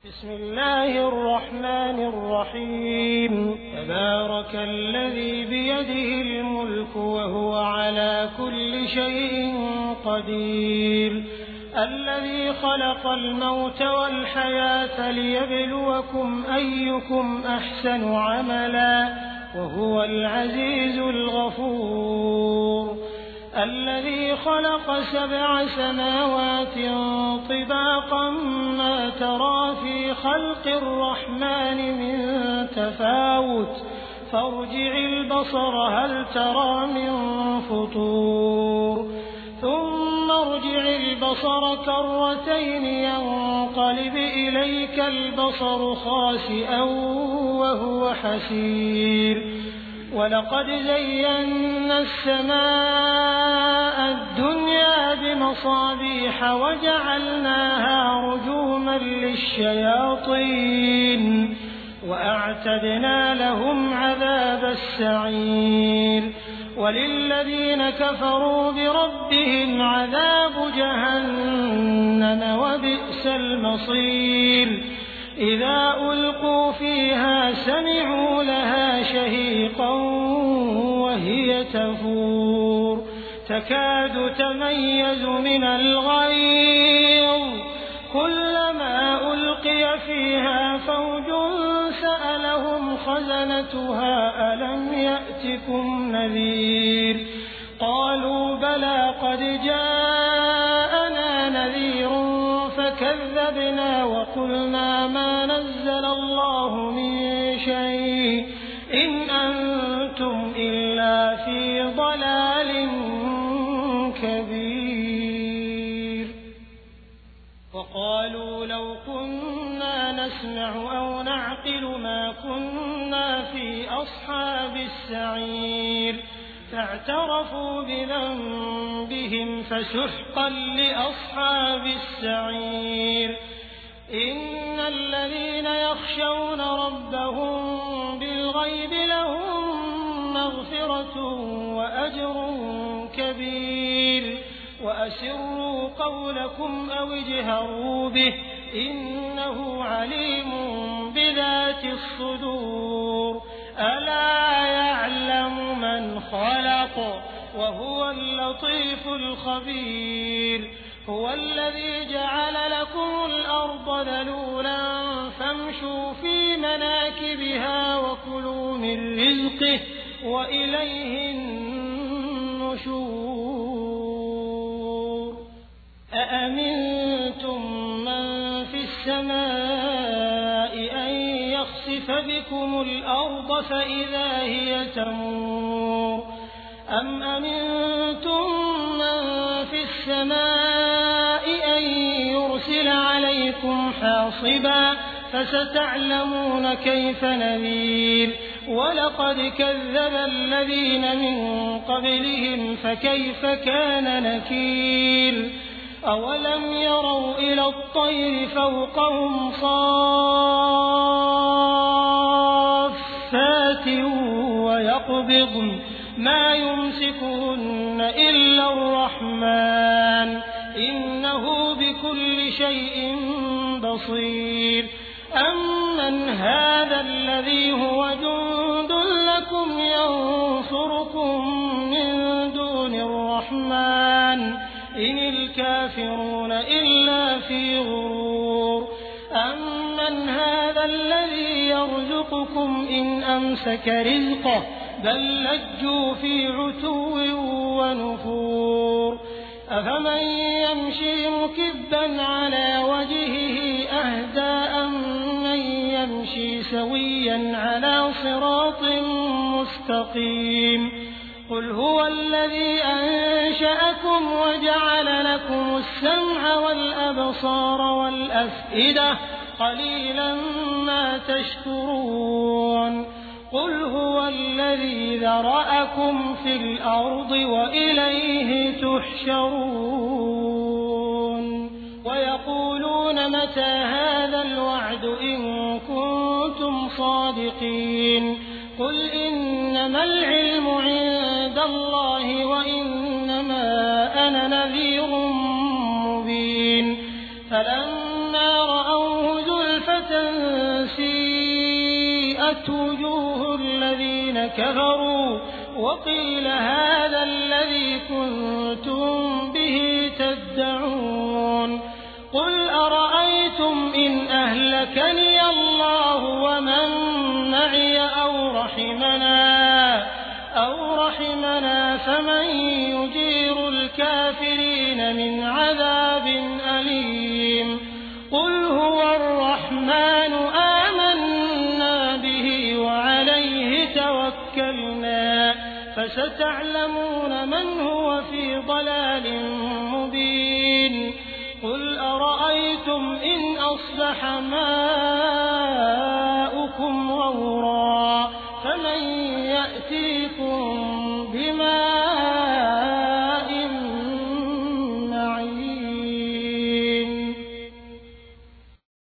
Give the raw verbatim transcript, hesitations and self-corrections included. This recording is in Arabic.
بسم الله الرحمن الرحيم تبارك الذي بيده الملك وهو على كل شيء قدير الذي خلق الموت والحياة ليبلوكم أيكم أحسن عملا وهو العزيز الغفور الذي خلق سبع سماوات طباقا ما ترى في خلق الرحمن من تفاوت فارجع البصر هل ترى من فطور ثم ارجع البصر كرتين ينقلب إليك البصر خاسئا وهو حسير ولقد زينا السماء الدنيا بمصابيح وجعلناها رجوما للشياطين وأعتدنا لهم عذاب السعير وللذين كفروا بربهم عذاب جهنم وبئس المصير إذا ألقوا فيها سمعوا لها شهيقا وهي تفور تكاد تميز من الغيظ كلما ألقي فيها فوج سألهم خزنتها ألم يأتكم نذير قالوا بلى قد جاءنا نذير فكذبنا وقلنا ما نزل الله من شيء إن أنتم إلا في ضلال كبير وقالوا لو كنا نسمع أو نعقل ما كنا في أصحاب السعير فاعترفوا بذنبهم فسحقا لأصحاب السعير إن الذين يخشون ربهم بالغيب لهم مغفرة وأجر كبير وأسروا قولكم أو اجهروا به إنه عليم بذات الصدور ألا يعلم من خلق وهو اللطيف الخبير هو الذي جعل لكم الأرض ذلولا فامشوا في مناكبها وكلوا من رزقه وإليه النشور أأمنتم من في السماء أن يخسف بكم الأرض فإذا هي تمور أم أمنتم من في السماء أن يرسل عليكم حاصبا فستعلمون كيف نذير ولقد كذب الذين من قبلهم فكيف كان نكير أولم يروا إلى الطير فوقهم صافات ويقبضن ما يمسكهن إلا الرحمن إنه بكل شيء بصير أمن هذا الذي هو جند لكم ينصركم من دون الرحمن إن الكافرون إلا في غرور أمن هذا الذي يرزقكم إن أمسك رزقه بل لجوا في عتو ونفور أفمن يمشي مكبا على وجهه أهدى أمن يمشي سويا على صراط مستقيم قل هو الذي أنشأكم وجعل لكم السمع والأبصار والأفئدة قليلا ما تشكرون قل هو الذي ذرأكم في الأرض وإليه تحشرون ويقولون متى هذا الوعد إن كنتم صادقين قل إنما العلم عند الله وإنما أنا نذير مبين فلما رأوه زلفة سيئت وجوه الذين كفروا وقيل هذا الذي كنتم به تدعون قل أرأيتم إن أهلكني الله ومن معي أو رحمنا أو رحمنا فمن يجير الكافرين من عذاب أليم قل هو الرحمن آمنا به وعليه توكلنا فستعلمون من هو في ضلال مبين قل أرأيتم إن أصبح ماؤكم غورا فمن يأتيكم